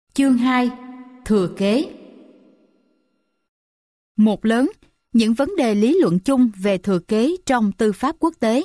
Chương 2. Thừa kế. Một lớn, những vấn đề lý luận chung về thừa kế trong tư pháp quốc tế.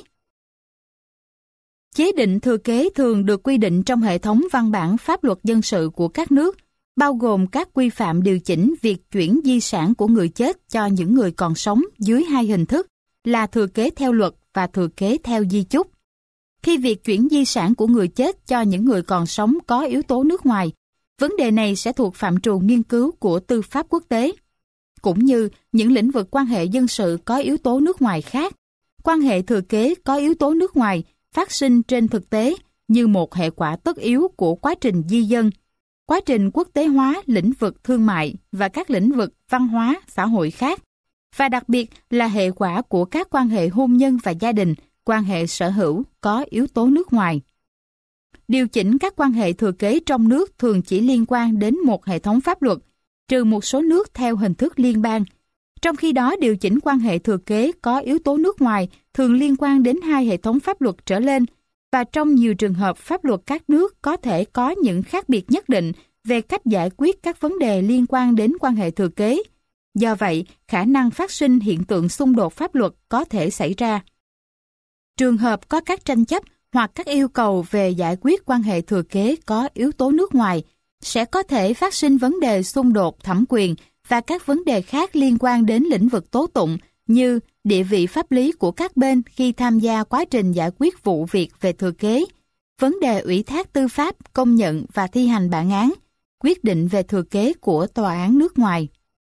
Chế định thừa kế thường được quy định trong hệ thống văn bản pháp luật dân sự của các nước, bao gồm các quy phạm điều chỉnh việc chuyển di sản của người chết cho những người còn sống dưới hai hình thức là thừa kế theo luật và thừa kế theo di chúc. Khi việc chuyển di sản của người chết cho những người còn sống có yếu tố nước ngoài, vấn đề này sẽ thuộc phạm trù nghiên cứu của tư pháp quốc tế. Cũng như những lĩnh vực quan hệ dân sự có yếu tố nước ngoài khác, quan hệ thừa kế có yếu tố nước ngoài phát sinh trên thực tế như một hệ quả tất yếu của quá trình di dân, quá trình quốc tế hóa lĩnh vực thương mại và các lĩnh vực văn hóa, xã hội khác, và đặc biệt là hệ quả của các quan hệ hôn nhân và gia đình, quan hệ sở hữu có yếu tố nước ngoài. Điều chỉnh các quan hệ thừa kế trong nước thường chỉ liên quan đến một hệ thống pháp luật, trừ một số nước theo hình thức liên bang. Trong khi đó, điều chỉnh quan hệ thừa kế có yếu tố nước ngoài thường liên quan đến hai hệ thống pháp luật trở lên, và trong nhiều trường hợp pháp luật các nước có thể có những khác biệt nhất định về cách giải quyết các vấn đề liên quan đến quan hệ thừa kế. Do vậy, khả năng phát sinh hiện tượng xung đột pháp luật có thể xảy ra. Trường hợp có các tranh chấp hoặc các yêu cầu về giải quyết quan hệ thừa kế có yếu tố nước ngoài, sẽ có thể phát sinh vấn đề xung đột thẩm quyền và các vấn đề khác liên quan đến lĩnh vực tố tụng như địa vị pháp lý của các bên khi tham gia quá trình giải quyết vụ việc về thừa kế, vấn đề ủy thác tư pháp, công nhận và thi hành bản án, quyết định về thừa kế của tòa án nước ngoài.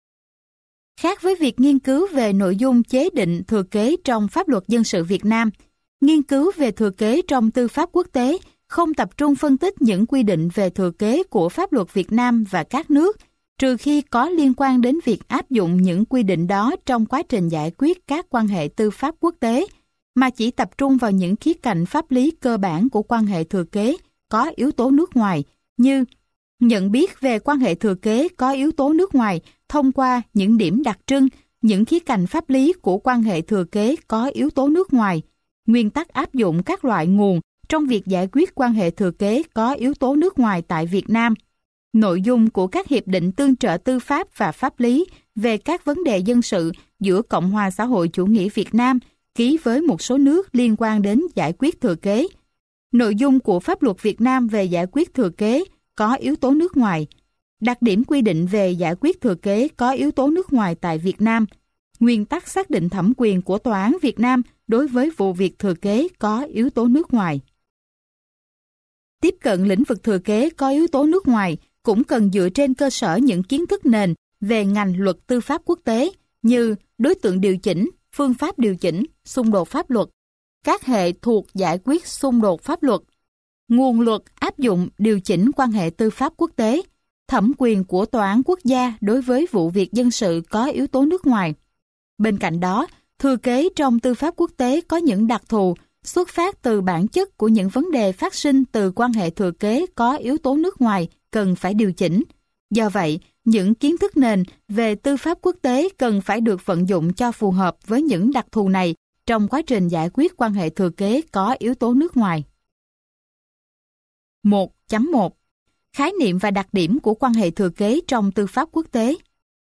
Khác với việc nghiên cứu về nội dung chế định thừa kế trong pháp luật dân sự Việt Nam, nghiên cứu về thừa kế trong tư pháp quốc tế không tập trung phân tích những quy định về thừa kế của pháp luật Việt Nam và các nước, trừ khi có liên quan đến việc áp dụng những quy định đó trong quá trình giải quyết các quan hệ tư pháp quốc tế, mà chỉ tập trung vào những khía cạnh pháp lý cơ bản của quan hệ thừa kế có yếu tố nước ngoài, như nhận biết về quan hệ thừa kế có yếu tố nước ngoài thông qua những điểm đặc trưng, những khía cạnh pháp lý của quan hệ thừa kế có yếu tố nước ngoài, nguyên tắc áp dụng các loại nguồn trong việc giải quyết quan hệ thừa kế có yếu tố nước ngoài tại Việt Nam, nội dung của các hiệp định tương trợ tư pháp và pháp lý về các vấn đề dân sự giữa Cộng hòa xã hội chủ nghĩa Việt Nam ký với một số nước liên quan đến giải quyết thừa kế, nội dung của pháp luật Việt Nam về giải quyết thừa kế có yếu tố nước ngoài, đặc điểm quy định về giải quyết thừa kế có yếu tố nước ngoài tại Việt Nam, nguyên tắc xác định thẩm quyền của Tòa án Việt Nam đối với vụ việc thừa kế có yếu tố nước ngoài. Tiếp cận lĩnh vực thừa kế có yếu tố nước ngoài cũng cần dựa trên cơ sở những kiến thức nền về ngành luật tư pháp quốc tế như đối tượng điều chỉnh, phương pháp điều chỉnh, xung đột pháp luật, các hệ thuộc giải quyết xung đột pháp luật, nguồn luật áp dụng điều chỉnh quan hệ tư pháp quốc tế, thẩm quyền của tòa án quốc gia đối với vụ việc dân sự có yếu tố nước ngoài. Bên cạnh đó, thừa kế trong tư pháp quốc tế có những đặc thù xuất phát từ bản chất của những vấn đề phát sinh từ quan hệ thừa kế có yếu tố nước ngoài cần phải điều chỉnh. Do vậy, những kiến thức nền về tư pháp quốc tế cần phải được vận dụng cho phù hợp với những đặc thù này trong quá trình giải quyết quan hệ thừa kế có yếu tố nước ngoài. 1.1 Khái niệm và đặc điểm của quan hệ thừa kế trong tư pháp quốc tế.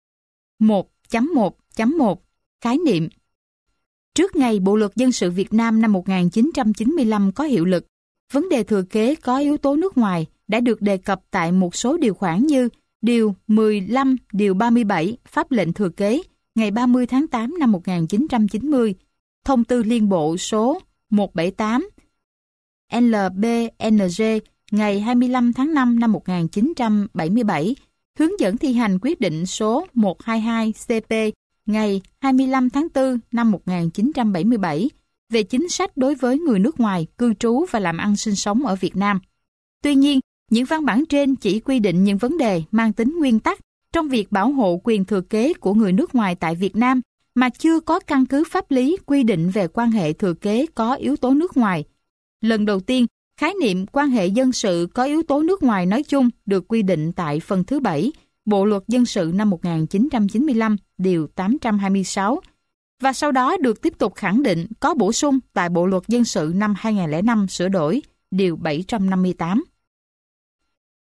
1.1.1 Khái niệm. Trước ngày Bộ luật dân sự Việt Nam năm 1995 có hiệu lực, vấn đề thừa kế có yếu tố nước ngoài đã được đề cập tại một số điều khoản như Điều 15, Điều 37 Pháp lệnh thừa kế ngày 30 tháng 8 năm 1990, Thông tư Liên bộ số 178 LBNG ngày 25 tháng 5 năm 1977, hướng dẫn thi hành quyết định số 122 CP ngày 25 tháng 4 năm 1977 về chính sách đối với người nước ngoài cư trú và làm ăn sinh sống ở Việt Nam. Tuy nhiên, những văn bản trên chỉ quy định những vấn đề mang tính nguyên tắc trong việc bảo hộ quyền thừa kế của người nước ngoài tại Việt Nam mà chưa có căn cứ pháp lý quy định về quan hệ thừa kế có yếu tố nước ngoài. Lần đầu tiên, khái niệm quan hệ dân sự có yếu tố nước ngoài nói chung được quy định tại phần thứ 7 Bộ luật dân sự năm 1995, Điều 826, và sau đó được tiếp tục khẳng định có bổ sung tại Bộ luật dân sự năm 2005 sửa đổi, Điều 758.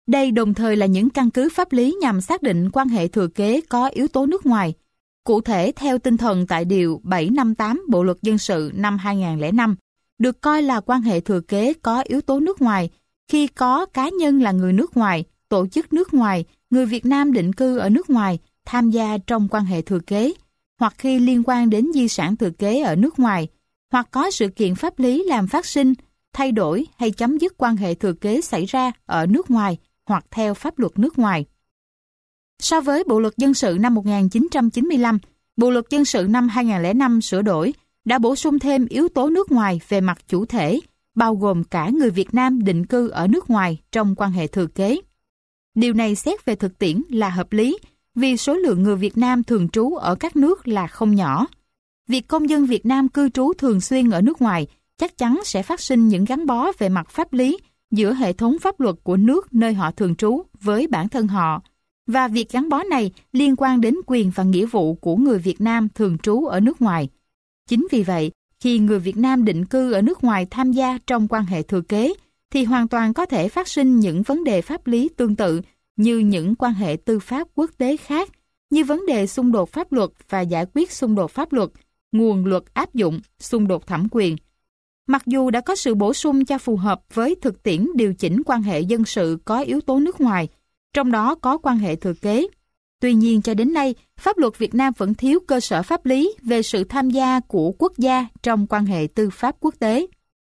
Đây đồng thời là những căn cứ pháp lý nhằm xác định quan hệ thừa kế có yếu tố nước ngoài. Cụ thể, theo tinh thần tại Điều 758 Bộ Luật Dân sự năm 2005, được coi là quan hệ thừa kế có yếu tố nước ngoài khi có cá nhân là người nước ngoài, tổ chức nước ngoài, người Việt Nam định cư ở nước ngoài tham gia trong quan hệ thừa kế, hoặc khi liên quan đến di sản thừa kế ở nước ngoài, hoặc có sự kiện pháp lý làm phát sinh, thay đổi hay chấm dứt quan hệ thừa kế xảy ra ở nước ngoài hoặc theo pháp luật nước ngoài. So với Bộ Luật Dân sự năm 1995, Bộ Luật Dân sự năm 2005 sửa đổi đã bổ sung thêm yếu tố nước ngoài về mặt chủ thể, bao gồm cả người Việt Nam định cư ở nước ngoài trong quan hệ thừa kế. Điều này xét về thực tiễn là hợp lý vì số lượng người Việt Nam thường trú ở các nước là không nhỏ. Việc công dân Việt Nam cư trú thường xuyên ở nước ngoài chắc chắn sẽ phát sinh những gắn bó về mặt pháp lý giữa hệ thống pháp luật của nước nơi họ thường trú với bản thân họ, và việc gắn bó này liên quan đến quyền và nghĩa vụ của người Việt Nam thường trú ở nước ngoài. Chính vì vậy, khi người Việt Nam định cư ở nước ngoài tham gia trong quan hệ thừa kế, thì hoàn toàn có thể phát sinh những vấn đề pháp lý tương tự như những quan hệ tư pháp quốc tế khác, như vấn đề xung đột pháp luật và giải quyết xung đột pháp luật, nguồn luật áp dụng, xung đột thẩm quyền. Mặc dù đã có sự bổ sung cho phù hợp với thực tiễn điều chỉnh quan hệ dân sự có yếu tố nước ngoài, trong đó có quan hệ thừa kế. Tuy nhiên cho đến nay, pháp luật Việt Nam vẫn thiếu cơ sở pháp lý về sự tham gia của quốc gia trong quan hệ tư pháp quốc tế.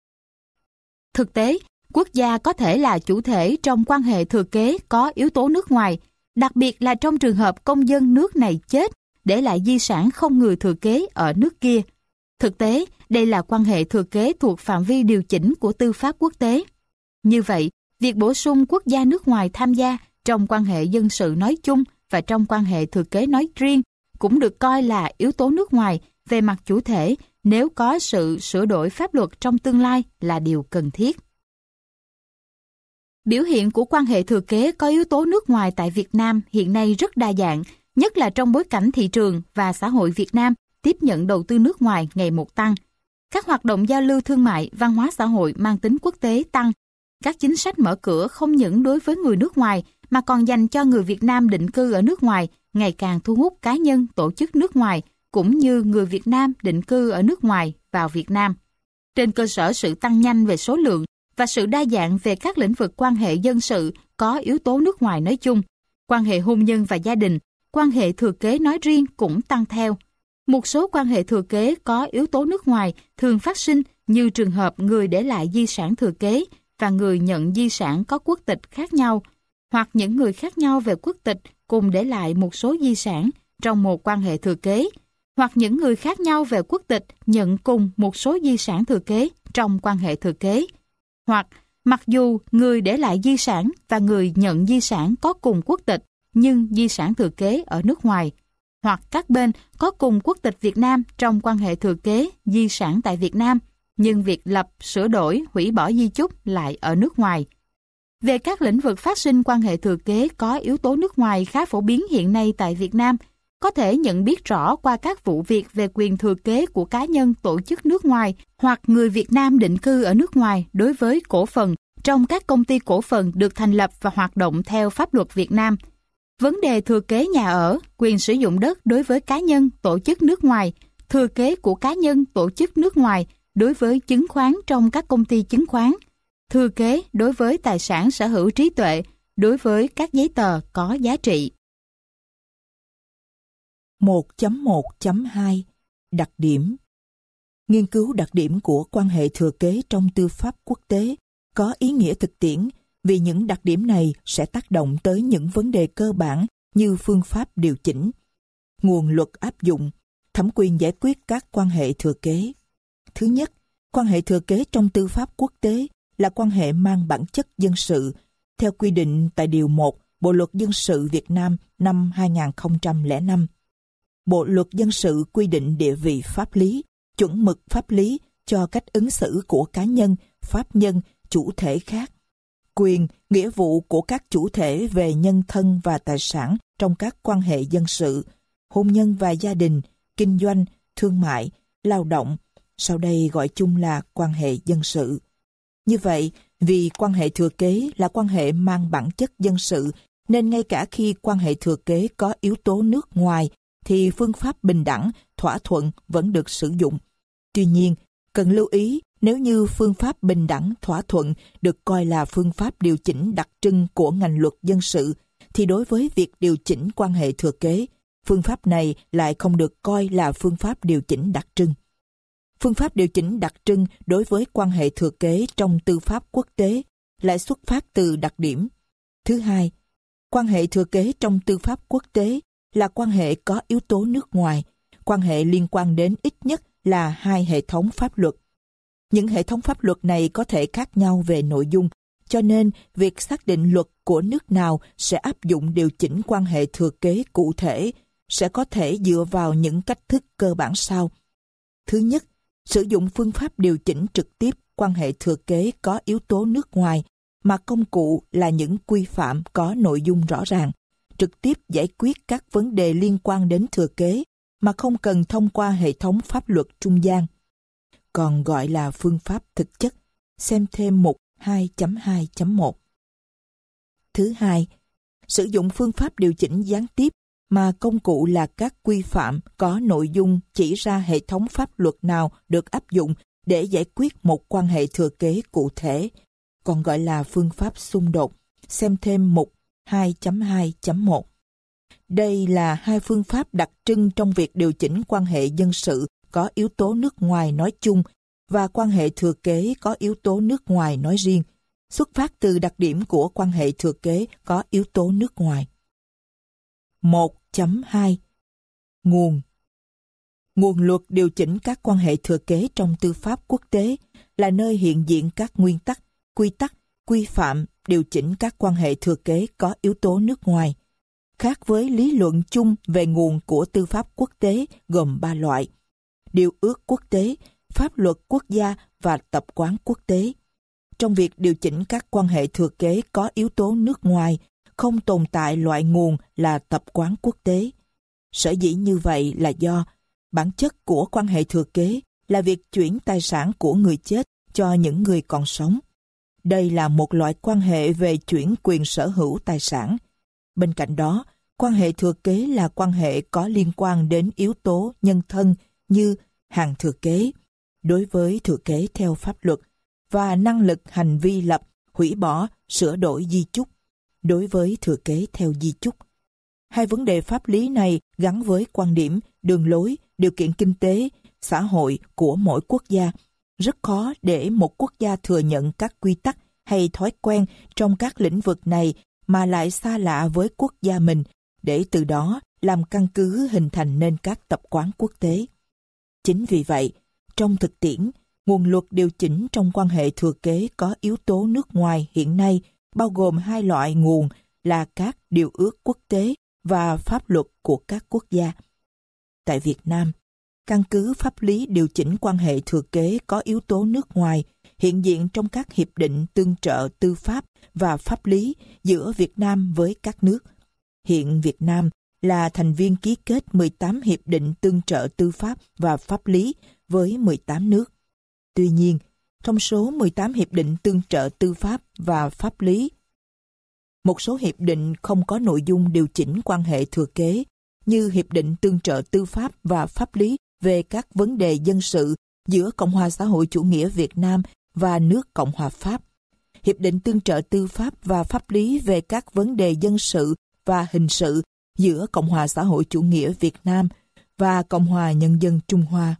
Thực tế, quốc gia có thể là chủ thể trong quan hệ thừa kế có yếu tố nước ngoài, đặc biệt là trong trường hợp công dân nước này chết, để lại di sản không người thừa kế ở nước kia. Thực tế, đây là quan hệ thừa kế thuộc phạm vi điều chỉnh của tư pháp quốc tế. Như vậy, việc bổ sung quốc gia nước ngoài tham gia trong quan hệ dân sự nói chung và trong quan hệ thừa kế nói riêng cũng được coi là yếu tố nước ngoài về mặt chủ thể nếu có sự sửa đổi pháp luật trong tương lai là điều cần thiết. Biểu hiện của quan hệ thừa kế có yếu tố nước ngoài tại Việt Nam hiện nay rất đa dạng, nhất là trong bối cảnh thị trường và xã hội Việt Nam tiếp nhận đầu tư nước ngoài ngày một tăng. Các hoạt động giao lưu thương mại, văn hóa xã hội mang tính quốc tế tăng. Các chính sách mở cửa không những đối với người nước ngoài mà còn dành cho người Việt Nam định cư ở nước ngoài ngày càng thu hút cá nhân, tổ chức nước ngoài cũng như người Việt Nam định cư ở nước ngoài vào Việt Nam. Trên cơ sở sự tăng nhanh về số lượng và sự đa dạng về các lĩnh vực quan hệ dân sự có yếu tố nước ngoài nói chung, quan hệ hôn nhân và gia đình, quan hệ thừa kế nói riêng cũng tăng theo. Một số quan hệ thừa kế có yếu tố nước ngoài thường phát sinh như trường hợp người để lại di sản thừa kế và người nhận di sản có quốc tịch khác nhau, hoặc những người khác nhau về quốc tịch cùng để lại một số di sản trong một quan hệ thừa kế, hoặc những người khác nhau về quốc tịch nhận cùng một số di sản thừa kế trong quan hệ thừa kế, hoặc mặc dù người để lại di sản và người nhận di sản có cùng quốc tịch nhưng di sản thừa kế ở nước ngoài, hoặc các bên có cùng quốc tịch Việt Nam trong quan hệ thừa kế di sản tại Việt Nam, nhưng việc lập, sửa đổi, hủy bỏ di chúc lại ở nước ngoài. Về các lĩnh vực phát sinh quan hệ thừa kế có yếu tố nước ngoài khá phổ biến hiện nay tại Việt Nam, có thể nhận biết rõ qua các vụ việc về quyền thừa kế của cá nhân tổ chức nước ngoài hoặc người Việt Nam định cư ở nước ngoài đối với cổ phần trong các công ty cổ phần được thành lập và hoạt động theo pháp luật Việt Nam. Vấn đề thừa kế nhà ở, quyền sử dụng đất đối với cá nhân tổ chức nước ngoài, thừa kế của cá nhân tổ chức nước ngoài đối với chứng khoán trong các công ty chứng khoán, thừa kế đối với tài sản sở hữu trí tuệ đối với các giấy tờ có giá trị. 1.1.2 Đặc điểm. Nghiên cứu đặc điểm của quan hệ thừa kế trong tư pháp quốc tế có ý nghĩa thực tiễn vì những đặc điểm này sẽ tác động tới những vấn đề cơ bản như phương pháp điều chỉnh, nguồn luật áp dụng, thẩm quyền giải quyết các quan hệ thừa kế. Thứ nhất, quan hệ thừa kế trong tư pháp quốc tế là quan hệ mang bản chất dân sự, theo quy định tại Điều 1 Bộ Luật Dân sự Việt Nam năm 2005. Bộ Luật Dân sự quy định địa vị pháp lý, chuẩn mực pháp lý cho cách ứng xử của cá nhân, pháp nhân, chủ thể khác, quyền, nghĩa vụ của các chủ thể về nhân thân và tài sản trong các quan hệ dân sự, hôn nhân và gia đình, kinh doanh, thương mại, lao động, sau đây gọi chung là quan hệ dân sự. Như vậy, Vì quan hệ thừa kế là quan hệ mang bản chất dân sự, nên ngay cả khi quan hệ thừa kế có yếu tố nước ngoài, thì phương pháp bình đẳng, thỏa thuận vẫn được sử dụng. Tuy nhiên, cần lưu ý, nếu như phương pháp bình đẳng thỏa thuận được coi là phương pháp điều chỉnh đặc trưng của ngành luật dân sự, thì đối với việc điều chỉnh quan hệ thừa kế, phương pháp này lại không được coi là phương pháp điều chỉnh đặc trưng. Phương pháp điều chỉnh đặc trưng đối với quan hệ thừa kế trong tư pháp quốc tế lại xuất phát từ đặc điểm. Thứ hai, quan hệ thừa kế trong tư pháp quốc tế là quan hệ có yếu tố nước ngoài, quan hệ liên quan đến ít nhất là hai hệ thống pháp luật. Những hệ thống pháp luật này có thể khác nhau về nội dung, cho nên việc xác định luật của nước nào sẽ áp dụng điều chỉnh quan hệ thừa kế cụ thể sẽ có thể dựa vào những cách thức cơ bản sau. Thứ nhất, sử dụng phương pháp điều chỉnh trực tiếp quan hệ thừa kế có yếu tố nước ngoài mà công cụ là những quy phạm có nội dung rõ ràng, trực tiếp giải quyết các vấn đề liên quan đến thừa kế mà không cần thông qua hệ thống pháp luật trung gian, còn gọi là phương pháp thực chất. Xem thêm mục 2.2.1. Thứ hai, sử dụng phương pháp điều chỉnh gián tiếp mà công cụ là các quy phạm có nội dung chỉ ra hệ thống pháp luật nào được áp dụng để giải quyết một quan hệ thừa kế cụ thể, còn gọi là phương pháp xung đột. Xem thêm mục 2.2.1. Đây là hai phương pháp đặc trưng trong việc điều chỉnh quan hệ dân sự có yếu tố nước ngoài nói chung và quan hệ thừa kế có yếu tố nước ngoài nói riêng, xuất phát từ đặc điểm của quan hệ thừa kế có yếu tố nước ngoài. 1.2. Nguồn luật điều chỉnh các quan hệ thừa kế trong tư pháp quốc tế là nơi hiện diện các nguyên tắc, quy tắc, quy phạm điều chỉnh các quan hệ thừa kế có yếu tố nước ngoài. Khác với lý luận chung về nguồn của tư pháp quốc tế gồm 3 loại: điều ước quốc tế, pháp luật quốc gia và tập quán quốc tế. Trong việc điều chỉnh các quan hệ thừa kế có yếu tố nước ngoài, không tồn tại loại nguồn là tập quán quốc tế. Sở dĩ như vậy là do bản chất của quan hệ thừa kế là việc chuyển tài sản của người chết cho những người còn sống. Đây là một loại quan hệ về chuyển quyền sở hữu tài sản. Bên cạnh đó, quan hệ thừa kế là quan hệ có liên quan đến yếu tố nhân thân như hàng thừa kế, đối với thừa kế theo pháp luật, và năng lực hành vi lập, hủy bỏ, sửa đổi di chúc, đối với thừa kế theo di chúc. Hai vấn đề pháp lý này gắn với quan điểm, đường lối, điều kiện kinh tế, xã hội của mỗi quốc gia. Rất khó để một quốc gia thừa nhận các quy tắc hay thói quen trong các lĩnh vực này mà lại xa lạ với quốc gia mình, để từ đó làm căn cứ hình thành nên các tập quán quốc tế. Chính vì vậy, trong thực tiễn, nguồn luật điều chỉnh trong quan hệ thừa kế có yếu tố nước ngoài hiện nay bao gồm hai loại nguồn là các điều ước quốc tế và pháp luật của các quốc gia. Tại Việt Nam, căn cứ pháp lý điều chỉnh quan hệ thừa kế có yếu tố nước ngoài hiện diện trong các hiệp định tương trợ tư pháp và pháp lý giữa Việt Nam với các nước. Hiện Việt Nam là thành viên ký kết 18 hiệp định tương trợ tư pháp và pháp lý với 18 nước. Tuy nhiên, trong số 18 hiệp định tương trợ tư pháp và pháp lý, một số hiệp định không có nội dung điều chỉnh quan hệ thừa kế, như Hiệp định tương trợ tư pháp và pháp lý về các vấn đề dân sự giữa Cộng hòa xã hội chủ nghĩa Việt Nam và nước Cộng hòa Pháp, Hiệp định tương trợ tư pháp và pháp lý về các vấn đề dân sự và hình sự giữa Cộng hòa xã hội chủ nghĩa Việt Nam và Cộng hòa Nhân dân Trung Hoa.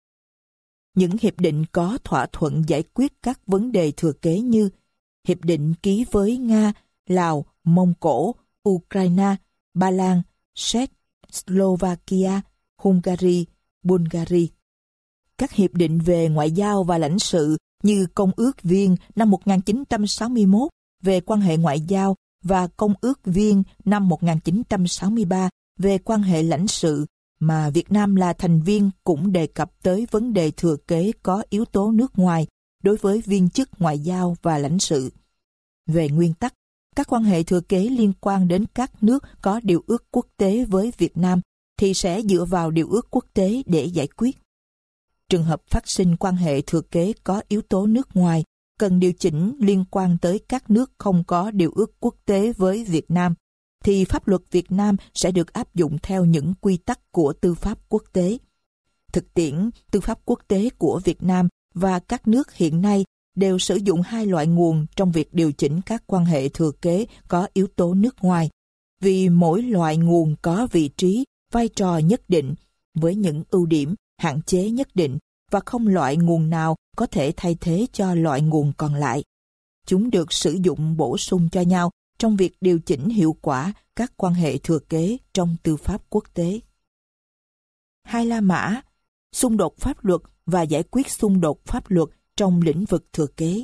Những hiệp định có thỏa thuận giải quyết các vấn đề thừa kế như hiệp định ký với Nga, Lào, Mông Cổ, Ukraine, Ba Lan, Séc, Slovakia, Hungary, Bulgaria. Các hiệp định về ngoại giao và lãnh sự như Công ước Viên năm 1961 về quan hệ ngoại giao và Công ước Viên năm 1963 về quan hệ lãnh sự mà Việt Nam là thành viên cũng đề cập tới vấn đề thừa kế có yếu tố nước ngoài đối với viên chức ngoại giao và lãnh sự. Về nguyên tắc, các quan hệ thừa kế liên quan đến các nước có điều ước quốc tế với Việt Nam thì sẽ dựa vào điều ước quốc tế để giải quyết. Trường hợp phát sinh quan hệ thừa kế có yếu tố nước ngoài cần điều chỉnh liên quan tới các nước không có điều ước quốc tế với Việt Nam, thì pháp luật Việt Nam sẽ được áp dụng theo những quy tắc của tư pháp quốc tế. Thực tiễn, tư pháp quốc tế của Việt Nam và các nước hiện nay đều sử dụng hai loại nguồn trong việc điều chỉnh các quan hệ thừa kế có yếu tố nước ngoài, vì mỗi loại nguồn có vị trí, vai trò nhất định, với những ưu điểm, hạn chế nhất định, và không loại nguồn nào có thể thay thế cho loại nguồn còn lại. Chúng được sử dụng bổ sung cho nhau trong việc điều chỉnh hiệu quả các quan hệ thừa kế trong tư pháp quốc tế. Hai La Mã, xung đột pháp luật và giải quyết xung đột pháp luật trong lĩnh vực thừa kế.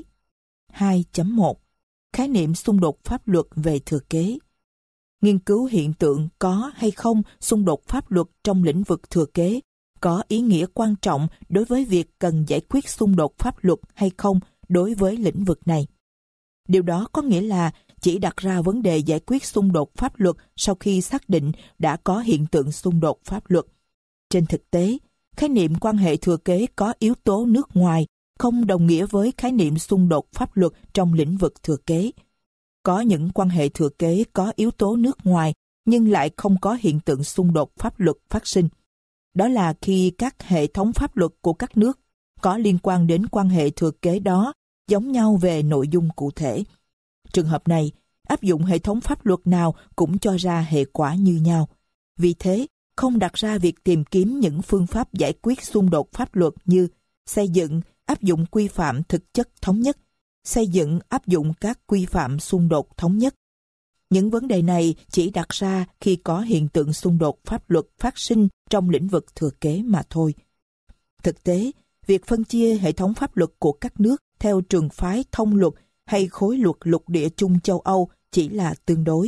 2.1 Khái niệm xung đột pháp luật về thừa kế. Nghiên cứu hiện tượng có hay không xung đột pháp luật trong lĩnh vực thừa kế có ý nghĩa quan trọng đối với việc cần giải quyết xung đột pháp luật hay không đối với lĩnh vực này. Điều đó có nghĩa là chỉ đặt ra vấn đề giải quyết xung đột pháp luật sau khi xác định đã có hiện tượng xung đột pháp luật. Trên thực tế, khái niệm quan hệ thừa kế có yếu tố nước ngoài không đồng nghĩa với khái niệm xung đột pháp luật trong lĩnh vực thừa kế. Có những quan hệ thừa kế có yếu tố nước ngoài nhưng lại không có hiện tượng xung đột pháp luật phát sinh. Đó là khi các hệ thống pháp luật của các nước có liên quan đến quan hệ thừa kế đó giống nhau về nội dung cụ thể. Trường hợp này, áp dụng hệ thống pháp luật nào cũng cho ra hệ quả như nhau. Vì thế, không đặt ra việc tìm kiếm những phương pháp giải quyết xung đột pháp luật như xây dựng, áp dụng quy phạm thực chất thống nhất, xây dựng, áp dụng các quy phạm xung đột thống nhất. Những vấn đề này chỉ đặt ra khi có hiện tượng xung đột pháp luật phát sinh trong lĩnh vực thừa kế mà thôi. Thực tế, việc phân chia hệ thống pháp luật của các nước theo trường phái thông luật hay khối luật lục địa chung châu Âu chỉ là tương đối.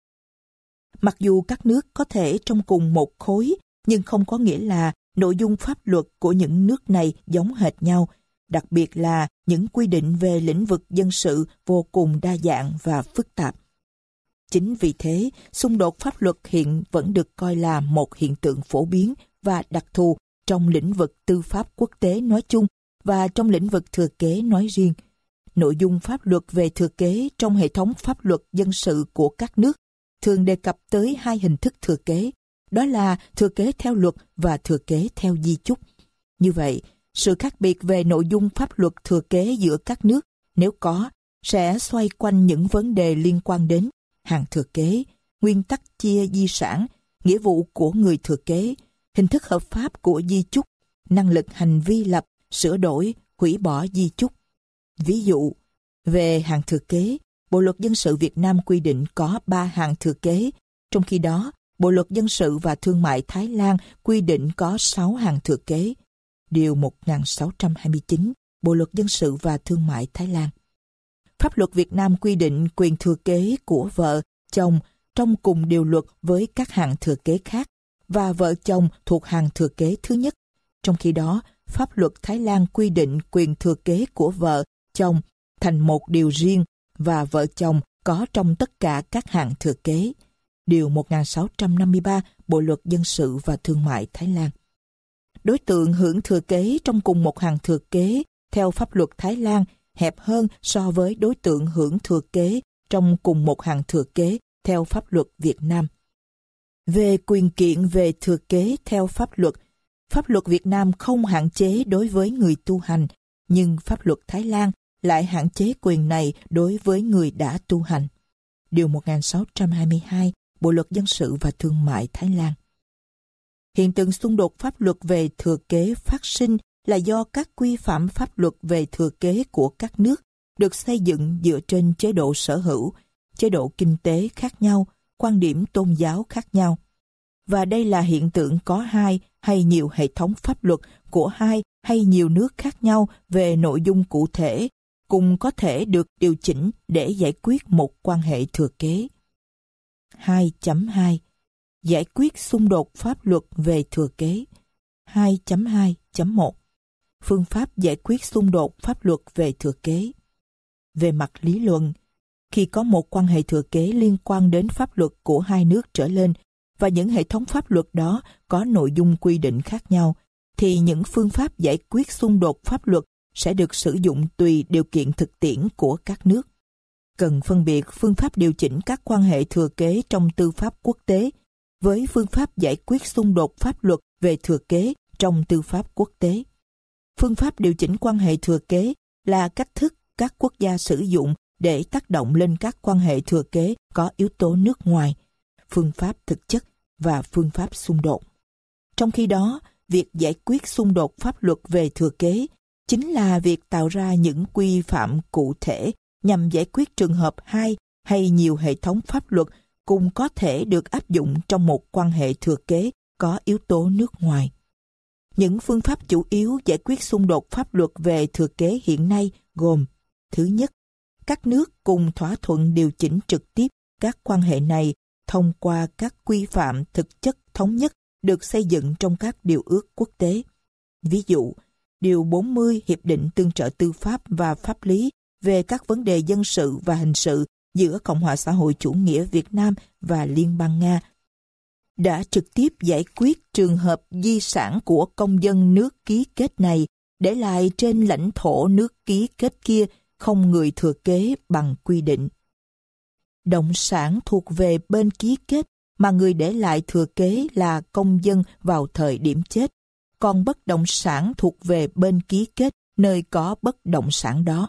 Mặc dù các nước có thể trong cùng một khối, nhưng không có nghĩa là nội dung pháp luật của những nước này giống hệt nhau, đặc biệt là những quy định về lĩnh vực dân sự vô cùng đa dạng và phức tạp. Chính vì thế, xung đột pháp luật hiện vẫn được coi là một hiện tượng phổ biến và đặc thù trong lĩnh vực tư pháp quốc tế nói chung và trong lĩnh vực thừa kế nói riêng. Nội dung pháp luật về thừa kế trong hệ thống pháp luật dân sự của các nước thường đề cập tới hai hình thức thừa kế, đó là thừa kế theo luật và thừa kế theo di chúc. Như vậy, sự khác biệt về nội dung pháp luật thừa kế giữa các nước, nếu có, sẽ xoay quanh những vấn đề liên quan đến hàng thừa kế, nguyên tắc chia di sản, nghĩa vụ của người thừa kế, hình thức hợp pháp của di chúc, năng lực hành vi lập, sửa đổi, hủy bỏ di chúc. Ví dụ, về hàng thừa kế, Bộ luật dân sự Việt Nam quy định có 3 hàng thừa kế, trong khi đó, Bộ luật dân sự và thương mại Thái Lan quy định có 6 hàng thừa kế. Điều 1629, Bộ luật dân sự và thương mại Thái Lan. Pháp luật Việt Nam quy định quyền thừa kế của vợ, chồng trong cùng điều luật với các hàng thừa kế khác và vợ chồng thuộc hàng thừa kế thứ nhất. Trong khi đó, pháp luật Thái Lan quy định quyền thừa kế của vợ, chồng thành một điều riêng và vợ chồng có trong tất cả các hàng thừa kế. Điều 1653 Bộ luật dân sự và thương mại Thái Lan. Đối tượng hưởng thừa kế trong cùng một hàng thừa kế theo pháp luật Thái Lan hẹp hơn so với đối tượng hưởng thừa kế trong cùng một hàng thừa kế theo pháp luật Việt Nam. Về quyền kiện về thừa kế theo pháp luật Việt Nam không hạn chế đối với người tu hành, nhưng pháp luật Thái Lan lại hạn chế quyền này đối với người đã tu hành. Điều 1622 Bộ luật dân sự và thương mại Thái Lan. Hiện tượng xung đột pháp luật về thừa kế phát sinh là do các quy phạm pháp luật về thừa kế của các nước được xây dựng dựa trên chế độ sở hữu, chế độ kinh tế khác nhau, quan điểm tôn giáo khác nhau. Và đây là hiện tượng có hai hay nhiều hệ thống pháp luật của hai hay nhiều nước khác nhau về nội dung cụ thể, cùng có thể được điều chỉnh để giải quyết một quan hệ thừa kế. 2.2 Giải quyết xung đột pháp luật về thừa kế. 2.2.1 Phương pháp giải quyết xung đột pháp luật về thừa kế. Về mặt lý luận, khi có một quan hệ thừa kế liên quan đến pháp luật của hai nước trở lên và những hệ thống pháp luật đó có nội dung quy định khác nhau, thì những phương pháp giải quyết xung đột pháp luật sẽ được sử dụng tùy điều kiện thực tiễn của các nước. Cần phân biệt phương pháp điều chỉnh các quan hệ thừa kế trong tư pháp quốc tế với phương pháp giải quyết xung đột pháp luật về thừa kế trong tư pháp quốc tế. Phương pháp điều chỉnh quan hệ thừa kế là cách thức các quốc gia sử dụng để tác động lên các quan hệ thừa kế có yếu tố nước ngoài, phương pháp thực chất và phương pháp xung đột. Trong khi đó, việc giải quyết xung đột pháp luật về thừa kế chính là việc tạo ra những quy phạm cụ thể nhằm giải quyết trường hợp hai hay nhiều hệ thống pháp luật cùng có thể được áp dụng trong một quan hệ thừa kế có yếu tố nước ngoài. Những phương pháp chủ yếu giải quyết xung đột pháp luật về thừa kế hiện nay gồm: thứ nhất, các nước cùng thỏa thuận điều chỉnh trực tiếp các quan hệ này thông qua các quy phạm thực chất thống nhất được xây dựng trong các điều ước quốc tế. Ví dụ, Điều 40 Hiệp định Tương trợ Tư pháp và Pháp lý về các vấn đề dân sự và hình sự giữa Cộng hòa xã hội chủ nghĩa Việt Nam và Liên bang Nga đã trực tiếp giải quyết trường hợp di sản của công dân nước ký kết này để lại trên lãnh thổ nước ký kết kia không người thừa kế bằng quy định. Động sản thuộc về bên ký kết mà người để lại thừa kế là công dân vào thời điểm chết, còn bất động sản thuộc về bên ký kết nơi có bất động sản đó.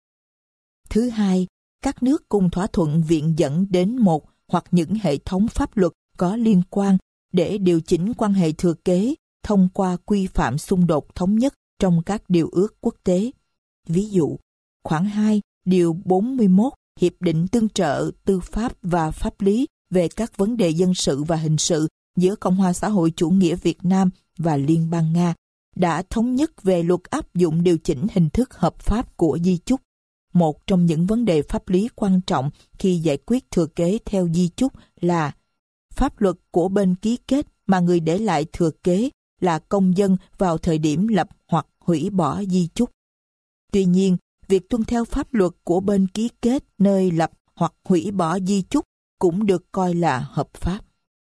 Thứ hai, các nước cùng thỏa thuận viện dẫn đến một hoặc những hệ thống pháp luật có liên quan để điều chỉnh quan hệ thừa kế thông qua quy phạm xung đột thống nhất trong các điều ước quốc tế. Ví dụ, khoản 2, điều 41 Hiệp định Tương trợ Tư pháp và Pháp lý về các vấn đề dân sự và hình sự giữa Cộng hòa xã hội chủ nghĩa Việt Nam và Liên bang Nga đã thống nhất về luật áp dụng điều chỉnh hình thức hợp pháp của di chúc, một trong những vấn đề pháp lý quan trọng khi giải quyết thừa kế theo di chúc là pháp luật của bên ký kết mà người để lại thừa kế là công dân vào thời điểm lập hoặc hủy bỏ di chúc. Tuy nhiên, việc tuân theo pháp luật của bên ký kết nơi lập hoặc hủy bỏ di chúc cũng được coi là hợp pháp.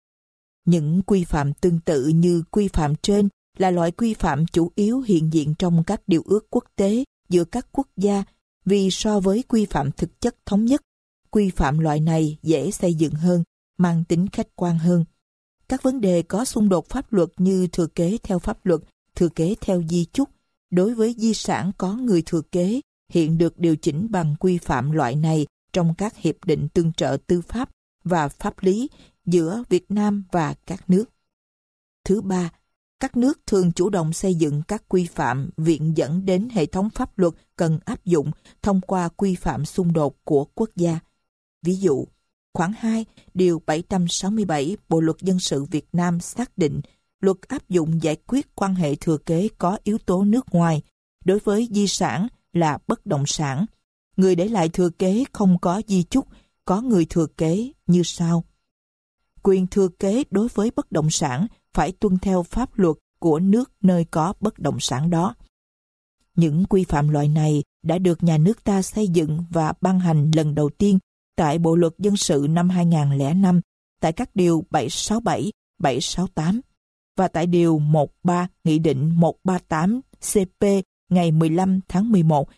Những quy phạm tương tự như quy phạm trên là loại quy phạm chủ yếu hiện diện trong các điều ước quốc tế giữa các quốc gia, vì so với quy phạm thực chất thống nhất, quy phạm loại này dễ xây dựng hơn, mang tính khách quan hơn. Các vấn đề có xung đột pháp luật như thừa kế theo pháp luật, thừa kế theo di chúc, đối với di sản có người thừa kế, hiện được điều chỉnh bằng quy phạm loại này trong các hiệp định tương trợ tư pháp và pháp lý giữa Việt Nam và các nước. Thứ ba, các nước thường chủ động xây dựng các quy phạm viện dẫn đến hệ thống pháp luật cần áp dụng thông qua quy phạm xung đột của quốc gia. Ví dụ, khoản 2, điều 767 Bộ luật dân sự Việt Nam xác định luật áp dụng giải quyết quan hệ thừa kế có yếu tố nước ngoài đối với di sản là bất động sản. Người để lại thừa kế không có di chúc, có người thừa kế như sau. Quyền thừa kế đối với bất động sản phải tuân theo pháp luật của nước nơi có bất động sản đó. Những quy phạm loại này đã được nhà nước ta xây dựng và ban hành lần đầu tiên tại Bộ luật dân sự năm 2005, tại các điều 767, 768 và tại điều 13 Nghị định 138 CP ngày 15 tháng 11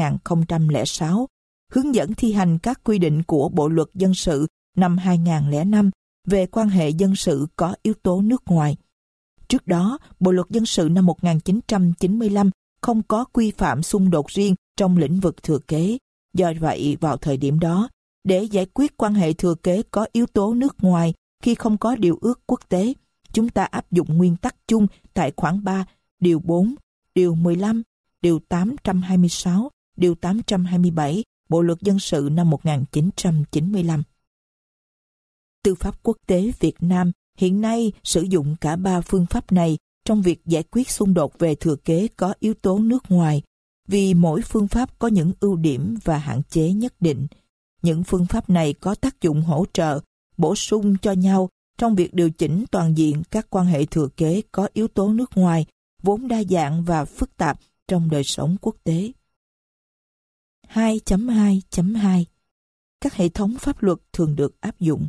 2006, hướng dẫn thi hành các quy định của Bộ luật dân sự năm 2005 về quan hệ dân sự có yếu tố nước ngoài. Trước đó, Bộ luật dân sự năm 1995 không có quy phạm xung đột riêng trong lĩnh vực thừa kế. Do vậy, vào thời điểm đó, để giải quyết quan hệ thừa kế có yếu tố nước ngoài khi không có điều ước quốc tế, chúng ta áp dụng nguyên tắc chung tại khoản 3, điều 4, điều 15, điều 826, điều 827 Bộ luật dân sự năm 1995. Tư pháp quốc tế Việt Nam hiện nay sử dụng cả ba phương pháp này trong việc giải quyết xung đột về thừa kế có yếu tố nước ngoài, vì mỗi phương pháp có những ưu điểm và hạn chế nhất định. Những phương pháp này có tác dụng hỗ trợ, bổ sung cho nhau trong việc điều chỉnh toàn diện các quan hệ thừa kế có yếu tố nước ngoài, vốn đa dạng và phức tạp trong đời sống quốc tế. 2.2.2 Các hệ thống pháp luật thường được áp dụng.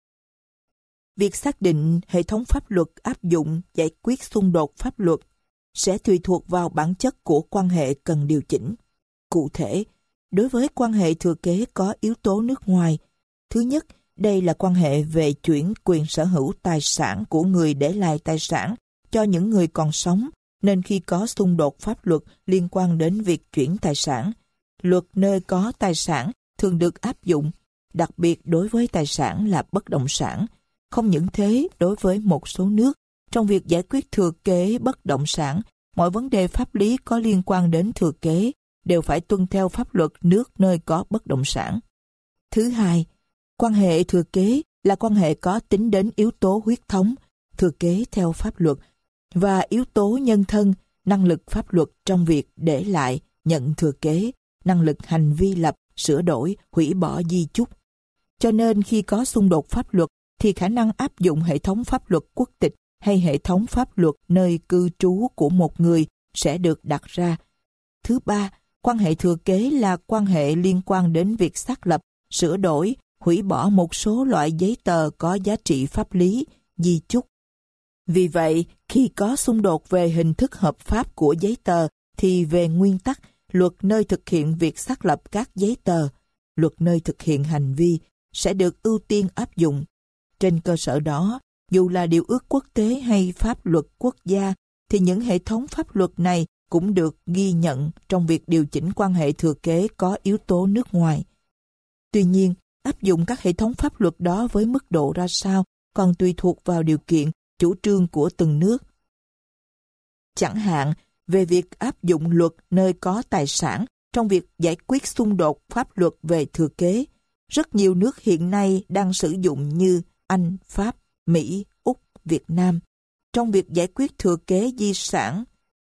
Việc xác định hệ thống pháp luật áp dụng giải quyết xung đột pháp luật sẽ tùy thuộc vào bản chất của quan hệ cần điều chỉnh. Cụ thể, đối với quan hệ thừa kế có yếu tố nước ngoài. Thứ nhất, đây là quan hệ về chuyển quyền sở hữu tài sản của người để lại tài sản cho những người còn sống, nên khi có xung đột pháp luật liên quan đến việc chuyển tài sản, luật nơi có tài sản thường được áp dụng, đặc biệt đối với tài sản là bất động sản. Không những thế, đối với một số nước, trong việc giải quyết thừa kế bất động sản, mọi vấn đề pháp lý có liên quan đến thừa kế đều phải tuân theo pháp luật nước nơi có bất động sản. Thứ hai, quan hệ thừa kế là quan hệ có tính đến yếu tố huyết thống, thừa kế theo pháp luật, và yếu tố nhân thân, năng lực pháp luật trong việc để lại, nhận thừa kế, năng lực hành vi lập, sửa đổi, hủy bỏ di chúc. Cho nên khi có xung đột pháp luật thì khả năng áp dụng hệ thống pháp luật quốc tịch hay hệ thống pháp luật nơi cư trú của một người sẽ được đặt ra. Thứ ba, quan hệ thừa kế là quan hệ liên quan đến việc xác lập, sửa đổi, hủy bỏ một số loại giấy tờ có giá trị pháp lý, di chúc. Vì vậy, khi có xung đột về hình thức hợp pháp của giấy tờ, thì về nguyên tắc, luật nơi thực hiện việc xác lập các giấy tờ, luật nơi thực hiện hành vi sẽ được ưu tiên áp dụng. Trên cơ sở đó, dù là điều ước quốc tế hay pháp luật quốc gia, thì những hệ thống pháp luật này cũng được ghi nhận trong việc điều chỉnh quan hệ thừa kế có yếu tố nước ngoài. Tuy nhiên, áp dụng các hệ thống pháp luật đó với mức độ ra sao còn tùy thuộc vào điều kiện, chủ trương của từng nước. Chẳng hạn, về việc áp dụng luật nơi có tài sản trong việc giải quyết xung đột pháp luật về thừa kế, rất nhiều nước hiện nay đang sử dụng như Anh, Pháp, Mỹ, Úc, Việt Nam trong việc giải quyết thừa kế di sản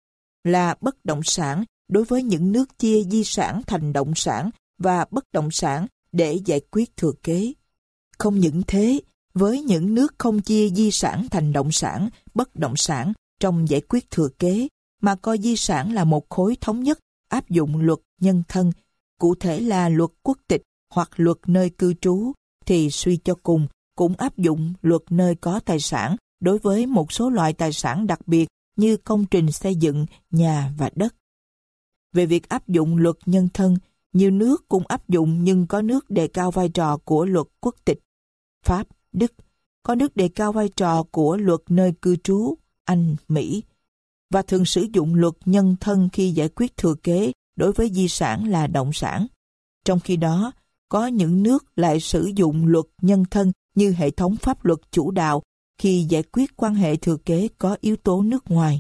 là bất động sản đối với những nước chia di sản thành động sản và bất động sản để giải quyết thừa kế. Không những thế, với những nước không chia di sản thành động sản, bất động sản trong giải quyết thừa kế, mà coi di sản là một khối thống nhất áp dụng luật nhân thân, cụ thể là luật quốc tịch hoặc luật nơi cư trú, thì suy cho cùng cũng áp dụng luật nơi có tài sản đối với một số loại tài sản đặc biệt như công trình xây dựng, nhà và đất. Về việc áp dụng luật nhân thân, nhiều nước cũng áp dụng nhưng có nước đề cao vai trò của luật quốc tịch. Pháp, Đức, có nước đề cao vai trò của luật nơi cư trú, Anh, Mỹ, và thường sử dụng luật nhân thân khi giải quyết thừa kế đối với di sản là động sản. Trong khi đó, có những nước lại sử dụng luật nhân thân như hệ thống pháp luật chủ đạo khi giải quyết quan hệ thừa kế có yếu tố nước ngoài.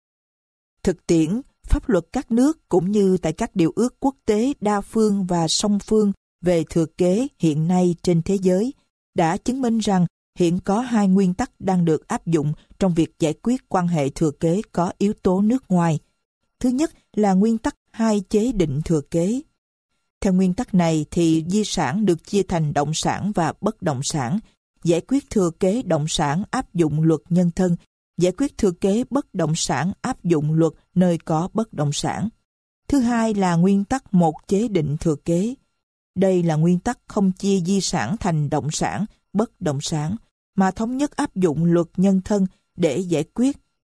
Thực tiễn, pháp luật các nước cũng như tại các điều ước quốc tế đa phương và song phương về thừa kế hiện nay trên thế giới đã chứng minh rằng hiện có hai nguyên tắc đang được áp dụng trong việc giải quyết quan hệ thừa kế có yếu tố nước ngoài. Thứ nhất là nguyên tắc hai chế định thừa kế. Theo nguyên tắc này thì di sản được chia thành động sản và bất động sản. Giải quyết thừa kế động sản áp dụng luật nhân thân, giải quyết thừa kế bất động sản áp dụng luật nơi có bất động sản. Thứ hai là nguyên tắc một chế định thừa kế. Đây là nguyên tắc không chia di sản thành động sản, bất động sản, mà thống nhất áp dụng luật nhân thân để giải quyết.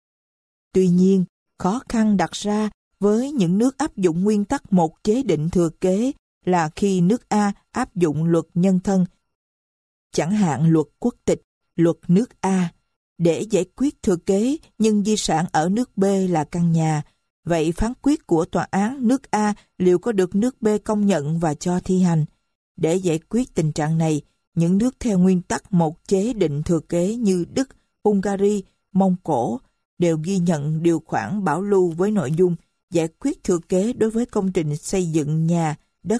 Tuy nhiên, khó khăn đặt ra với những nước áp dụng nguyên tắc một chế định thừa kế là khi nước A áp dụng luật nhân thân, chẳng hạn luật quốc tịch, luật nước A, để giải quyết thừa kế nhưng di sản ở nước B là căn nhà. Vậy phán quyết của tòa án nước A liệu có được nước B công nhận và cho thi hành? Để giải quyết tình trạng này, những nước theo nguyên tắc một chế định thừa kế như Đức, Hungary, Mông Cổ đều ghi nhận điều khoản bảo lưu với nội dung giải quyết thừa kế đối với công trình xây dựng nhà, đất.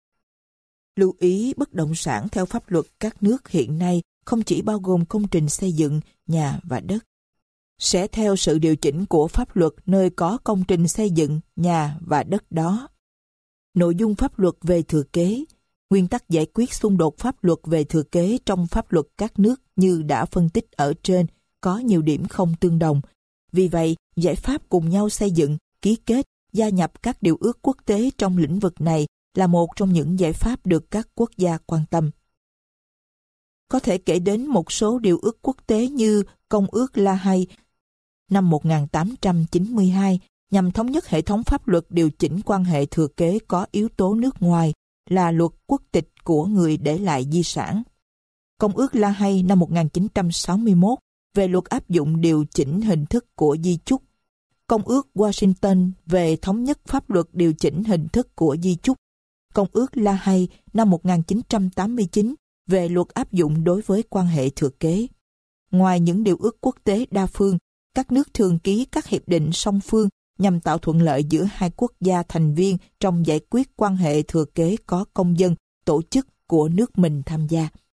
Lưu ý bất động sản theo pháp luật các nước hiện nay không chỉ bao gồm công trình xây dựng, nhà và đất. Sẽ theo sự điều chỉnh của pháp luật nơi có công trình xây dựng, nhà và đất đó. Nội dung pháp luật về thừa kế, nguyên tắc giải quyết xung đột pháp luật về thừa kế trong pháp luật các nước như đã phân tích ở trên có nhiều điểm không tương đồng. Vì vậy, giải pháp cùng nhau xây dựng, ký kết, gia nhập các điều ước quốc tế trong lĩnh vực này là một trong những giải pháp được các quốc gia quan tâm. Có thể kể đến một số điều ước quốc tế như Công ước La Hay năm 1892 nhằm thống nhất hệ thống pháp luật điều chỉnh quan hệ thừa kế có yếu tố nước ngoài là luật quốc tịch của người để lại di sản. Công ước La Hay năm 1961 về luật áp dụng điều chỉnh hình thức của di chúc. Công ước Washington về thống nhất pháp luật điều chỉnh hình thức của di chúc. Công ước La Hay năm 1989 về luật áp dụng đối với quan hệ thừa kế. Ngoài những điều ước quốc tế đa phương, các nước thường ký các hiệp định song phương nhằm tạo thuận lợi giữa hai quốc gia thành viên trong giải quyết quan hệ thừa kế có công dân, tổ chức của nước mình tham gia.